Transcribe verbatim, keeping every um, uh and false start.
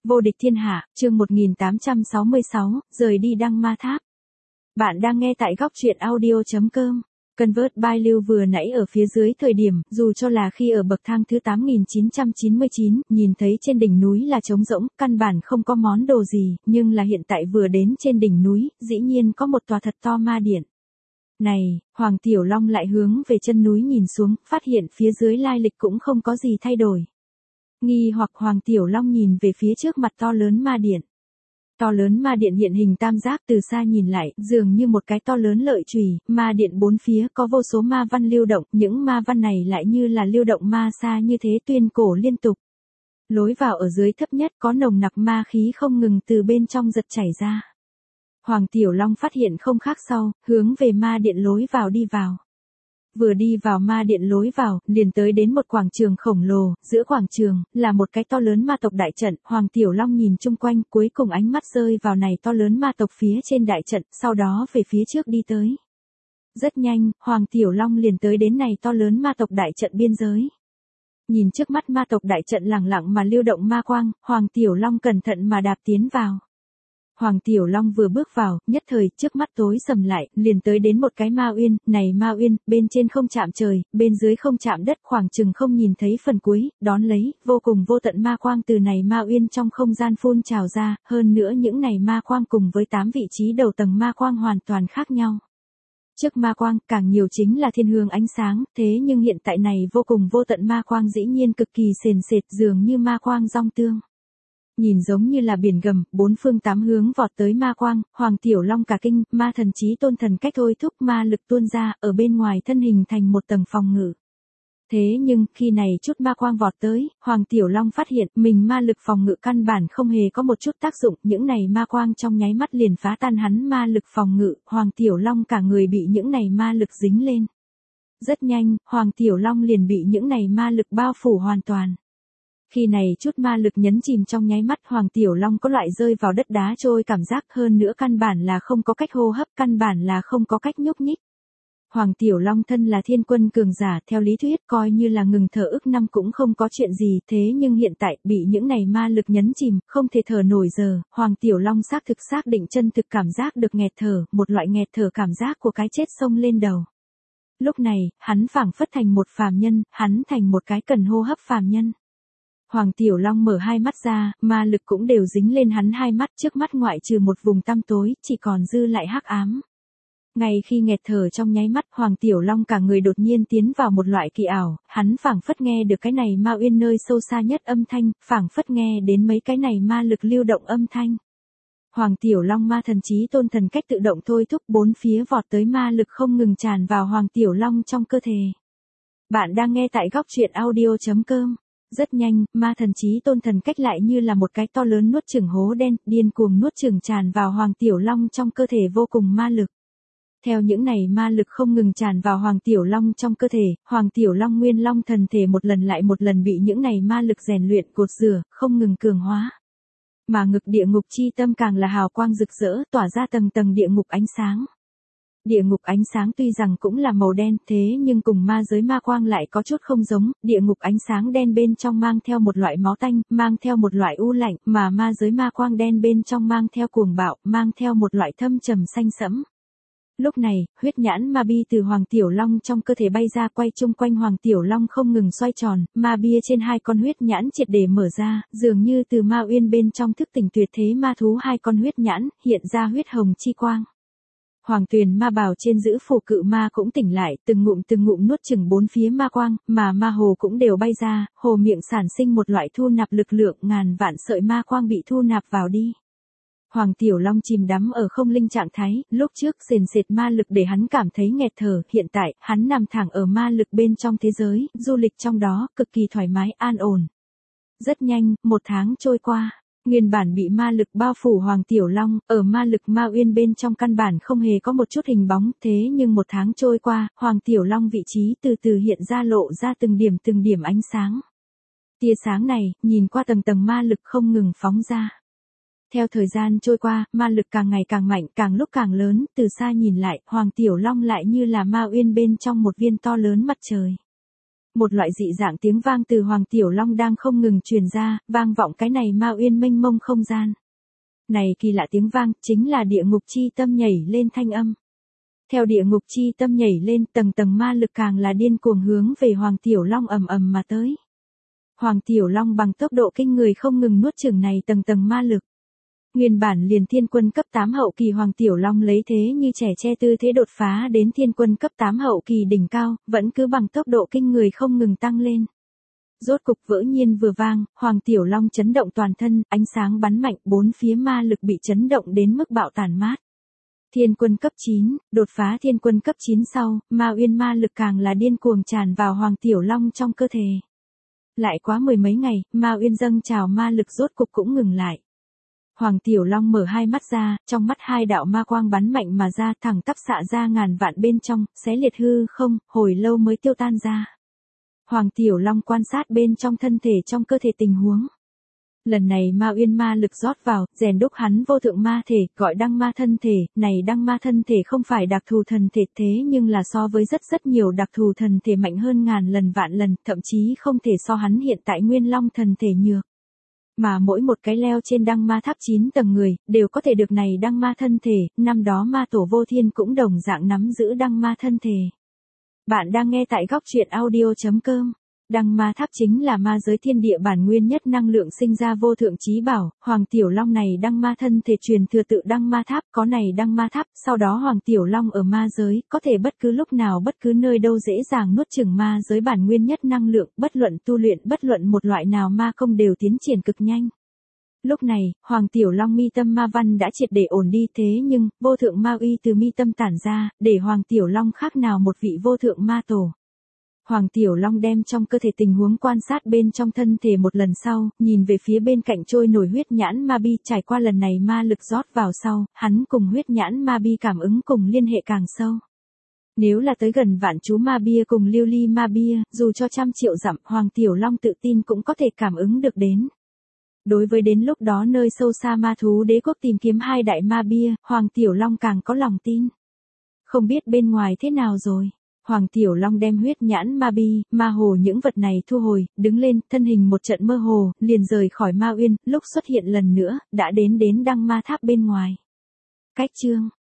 Vô địch thiên hạ, chương một nghìn tám trăm sáu mươi sáu, rời đi Đăng Ma Tháp. Bạn đang nghe tại góc truyện audio chấm com. Convert by Lưu vừa nãy ở phía dưới thời điểm, dù cho là khi ở bậc thang thứ tám nghìn chín trăm chín mươi chín, nhìn thấy trên đỉnh núi là trống rỗng, căn bản không có món đồ gì, nhưng là hiện tại vừa đến trên đỉnh núi, dĩ nhiên có một tòa thật to ma điện. Này, Hoàng Tiểu Long lại hướng về chân núi nhìn xuống, phát hiện phía dưới lai lịch cũng không có gì thay đổi. Nghi hoặc Hoàng Tiểu Long nhìn về phía trước mặt to lớn ma điện. To lớn ma điện hiện hình tam giác, từ xa nhìn lại, dường như một cái to lớn lợi chùy, ma điện bốn phía có vô số ma văn lưu động, những ma văn này lại như là lưu động ma xa như thế tuyên cổ liên tục. Lối vào ở dưới thấp nhất có nồng nặc ma khí không ngừng từ bên trong giật chảy ra. Hoàng Tiểu Long phát hiện không khác sau, hướng về ma điện lối vào đi vào. Vừa đi vào ma điện lối vào, liền tới đến một quảng trường khổng lồ, giữa quảng trường, là một cái to lớn ma tộc đại trận, Hoàng Tiểu Long nhìn chung quanh, cuối cùng ánh mắt rơi vào này to lớn ma tộc phía trên đại trận, sau đó về phía trước đi tới. Rất nhanh, Hoàng Tiểu Long liền tới đến này to lớn ma tộc đại trận biên giới. Nhìn trước mắt ma tộc đại trận lẳng lặng mà lưu động ma quang, Hoàng Tiểu Long cẩn thận mà đạp tiến vào. Hoàng Tiểu Long vừa bước vào, nhất thời, trước mắt tối sầm lại, liền tới đến một cái ma uyên, này ma uyên, bên trên không chạm trời, bên dưới không chạm đất, khoảng chừng không nhìn thấy phần cuối, đón lấy, vô cùng vô tận ma quang từ này ma uyên trong không gian phun trào ra, hơn nữa những này ma quang cùng với tám vị trí đầu tầng ma quang hoàn toàn khác nhau. Trước ma quang, càng nhiều chính là thiên hương ánh sáng, thế nhưng hiện tại này vô cùng vô tận ma quang dĩ nhiên cực kỳ sền sệt, dường như ma quang rong tương. Nhìn giống như là biển gầm, bốn phương tám hướng vọt tới ma quang, Hoàng Tiểu Long cả kinh, ma thần chí tôn thần cách thôi thúc ma lực tuôn ra, ở bên ngoài thân hình thành một tầng phòng ngự. Thế nhưng, khi này chút ma quang vọt tới, Hoàng Tiểu Long phát hiện, mình ma lực phòng ngự căn bản không hề có một chút tác dụng, những này ma quang trong nháy mắt liền phá tan hắn ma lực phòng ngự, Hoàng Tiểu Long cả người bị những này ma lực dính lên. Rất nhanh, Hoàng Tiểu Long liền bị những này ma lực bao phủ hoàn toàn. Khi này chút ma lực nhấn chìm trong nháy mắt, Hoàng Tiểu Long có loại rơi vào đất đá trôi cảm giác, hơn nữa căn bản là không có cách hô hấp, căn bản là không có cách nhúc nhích. Hoàng Tiểu Long thân là thiên quân cường giả, theo lý thuyết coi như là ngừng thở ức năm cũng không có chuyện gì, thế nhưng hiện tại bị những này ma lực nhấn chìm, không thể thở nổi giờ, Hoàng Tiểu Long xác thực xác định chân thực cảm giác được nghẹt thở, một loại nghẹt thở cảm giác của cái chết xông lên đầu. Lúc này, hắn phảng phất thành một phàm nhân, hắn thành một cái cần hô hấp phàm nhân. Hoàng Tiểu Long mở hai mắt ra, ma lực cũng đều dính lên hắn hai mắt, trước mắt ngoại trừ một vùng tăm tối, chỉ còn dư lại hắc ám. Ngay khi nghẹt thở trong nháy mắt, Hoàng Tiểu Long cả người đột nhiên tiến vào một loại kỳ ảo, hắn phảng phất nghe được cái này ma uyên nơi sâu xa nhất âm thanh, phảng phất nghe đến mấy cái này ma lực lưu động âm thanh. Hoàng Tiểu Long ma thần chí tôn thần cách tự động thôi thúc, bốn phía vọt tới ma lực không ngừng tràn vào Hoàng Tiểu Long trong cơ thể. Bạn đang nghe tại góc truyện audio chấm com. Rất nhanh, ma thần chí tôn thần cách lại như là một cái to lớn nuốt chửng hố đen, điên cuồng nuốt chửng tràn vào Hoàng Tiểu Long trong cơ thể vô cùng ma lực. Theo những này ma lực không ngừng tràn vào Hoàng Tiểu Long trong cơ thể, Hoàng Tiểu Long nguyên long thần thể một lần lại một lần bị những này ma lực rèn luyện cột rửa, không ngừng cường hóa. Mà ngực địa ngục chi tâm càng là hào quang rực rỡ, tỏa ra tầng tầng địa ngục ánh sáng. Địa ngục ánh sáng tuy rằng cũng là màu đen, thế nhưng cùng ma giới ma quang lại có chút không giống, địa ngục ánh sáng đen bên trong mang theo một loại máu tanh, mang theo một loại u lạnh, mà ma giới ma quang đen bên trong mang theo cuồng bạo, mang theo một loại thâm trầm xanh sẫm. Lúc này, huyết nhãn ma bi từ Hoàng Tiểu Long trong cơ thể bay ra, quay chung quanh Hoàng Tiểu Long không ngừng xoay tròn, ma bia trên hai con huyết nhãn triệt để mở ra, dường như từ ma uyên bên trong thức tỉnh tuyệt thế ma thú hai con huyết nhãn, hiện ra huyết hồng chi quang. Hoàng Tuyền ma bào trên giữ phù cự ma cũng tỉnh lại, từng ngụm từng ngụm nuốt chửng bốn phía ma quang, mà ma hồ cũng đều bay ra, hồ miệng sản sinh một loại thu nạp lực lượng, ngàn vạn sợi ma quang bị thu nạp vào đi. Hoàng Tiểu Long chìm đắm ở không linh trạng thái, lúc trước sền sệt ma lực để hắn cảm thấy nghẹt thở, hiện tại, hắn nằm thẳng ở ma lực bên trong thế giới, du lịch trong đó, cực kỳ thoải mái, an ổn. Rất nhanh, một tháng trôi qua. Nguyên bản bị ma lực bao phủ Hoàng Tiểu Long, ở ma lực ma uyên bên trong căn bản không hề có một chút hình bóng, thế nhưng một tháng trôi qua, Hoàng Tiểu Long vị trí từ từ hiện ra lộ ra từng điểm từng điểm ánh sáng. Tia sáng này, nhìn qua tầng tầng ma lực không ngừng phóng ra. Theo thời gian trôi qua, ma lực càng ngày càng mạnh, càng lúc càng lớn, từ xa nhìn lại, Hoàng Tiểu Long lại như là ma uyên bên trong một viên to lớn mặt trời. Một loại dị dạng tiếng vang từ Hoàng Tiểu Long đang không ngừng truyền ra, vang vọng cái này ma uyên mênh mông không gian. Này kỳ lạ tiếng vang, chính là địa ngục chi tâm nhảy lên thanh âm. Theo địa ngục chi tâm nhảy lên, tầng tầng ma lực càng là điên cuồng hướng về Hoàng Tiểu Long ầm ầm mà tới. Hoàng Tiểu Long bằng tốc độ kinh người không ngừng nuốt chửng này tầng tầng ma lực. Nguyên bản liền thiên quân cấp tám hậu kỳ Hoàng Tiểu Long lấy thế như trẻ tre tư thế đột phá đến thiên quân cấp tám hậu kỳ đỉnh cao, vẫn cứ bằng tốc độ kinh người không ngừng tăng lên. Rốt cục vỡ nhiên vừa vang, Hoàng Tiểu Long chấn động toàn thân, ánh sáng bắn mạnh, bốn phía ma lực bị chấn động đến mức bạo tàn mát. Thiên quân cấp chín, đột phá thiên quân cấp chín sau, ma uyên ma lực càng là điên cuồng tràn vào Hoàng Tiểu Long trong cơ thể. Lại quá mười mấy ngày, ma uyên dâng trào ma lực rốt cục cũng ngừng lại. Hoàng Tiểu Long mở hai mắt ra, trong mắt hai đạo ma quang bắn mạnh mà ra thẳng tắp xạ ra ngàn vạn bên trong, xé liệt hư không, hồi lâu mới tiêu tan ra. Hoàng Tiểu Long quan sát bên trong thân thể trong cơ thể tình huống. Lần này ma uyên ma lực rót vào, rèn đúc hắn vô thượng ma thể, gọi đăng ma thân thể, này đăng ma thân thể không phải đặc thù thần thể thế nhưng là so với rất rất nhiều đặc thù thần thể mạnh hơn ngàn lần vạn lần, thậm chí không thể so hắn hiện tại nguyên long thần thể nhược. Mà mỗi một cái leo trên đăng ma tháp chín tầng người, đều có thể được này đăng ma thân thể, năm đó ma tổ vô thiên cũng đồng dạng nắm giữ đăng ma thân thể. Bạn đang nghe tại góc truyện audio chấm com. Đăng ma tháp chính là ma giới thiên địa bản nguyên nhất năng lượng sinh ra vô thượng chí bảo, Hoàng Tiểu Long này đăng ma thân thể truyền thừa tự đăng ma tháp, có này đăng ma tháp, sau đó Hoàng Tiểu Long ở ma giới, có thể bất cứ lúc nào bất cứ nơi đâu dễ dàng nuốt chửng ma giới bản nguyên nhất năng lượng, bất luận tu luyện bất luận một loại nào ma công đều tiến triển cực nhanh. Lúc này, Hoàng Tiểu Long mi tâm ma văn đã triệt để ổn đi thế nhưng, vô thượng ma uy từ mi tâm tản ra, để Hoàng Tiểu Long khác nào một vị vô thượng ma tổ. Hoàng Tiểu Long đem trong cơ thể tình huống quan sát bên trong thân thể một lần sau, nhìn về phía bên cạnh trôi nổi huyết nhãn ma bi, trải qua lần này ma lực rót vào sau, hắn cùng huyết nhãn ma bi cảm ứng cùng liên hệ càng sâu. Nếu là tới gần vạn chú ma bia cùng lưu ly ma bia, dù cho trăm triệu dặm, Hoàng Tiểu Long tự tin cũng có thể cảm ứng được đến. Đối với đến lúc đó nơi sâu xa ma thú đế quốc tìm kiếm hai đại ma bia, Hoàng Tiểu Long càng có lòng tin. Không biết bên ngoài thế nào rồi. Hoàng Tiểu Long đem huyết nhãn ma bi, ma hồ những vật này thu hồi, đứng lên, thân hình một trận mơ hồ, liền rời khỏi ma uyên, lúc xuất hiện lần nữa, đã đến đến đăng ma tháp bên ngoài. Cách chương